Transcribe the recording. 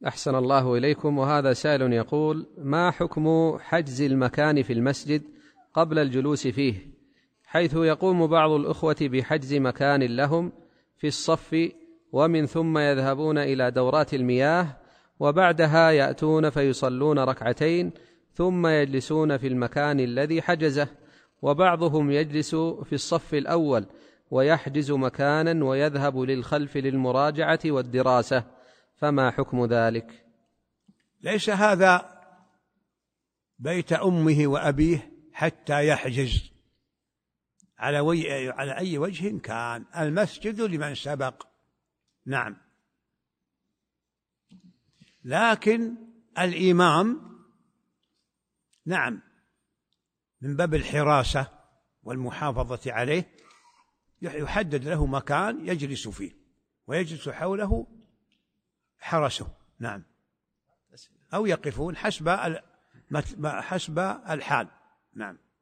أحسن الله إليكم. وهذا سائل يقول: ما حكم حجز المكان في المسجد قبل الجلوس فيه، حيث يقوم بعض الأخوة بحجز مكان لهم في الصف، ومن ثم يذهبون إلى دورات المياه، وبعدها يأتون فيصلون ركعتين ثم يجلسون في المكان الذي حجزه، وبعضهم يجلس في الصف الأول ويحجز مكانا ويذهب للخلف للمراجعة والدراسة، فما حكم ذلك؟ ليس هذا بيت أمه وأبيه حتى يحجز على أي وجه كان، المسجد لمن سبق. نعم، لكن الإمام نعم من باب الحراسة والمحافظة عليه يحدد له مكان يجلس فيه ويجلس حوله حرسه، نعم، أو يقفون حسب الحال. نعم.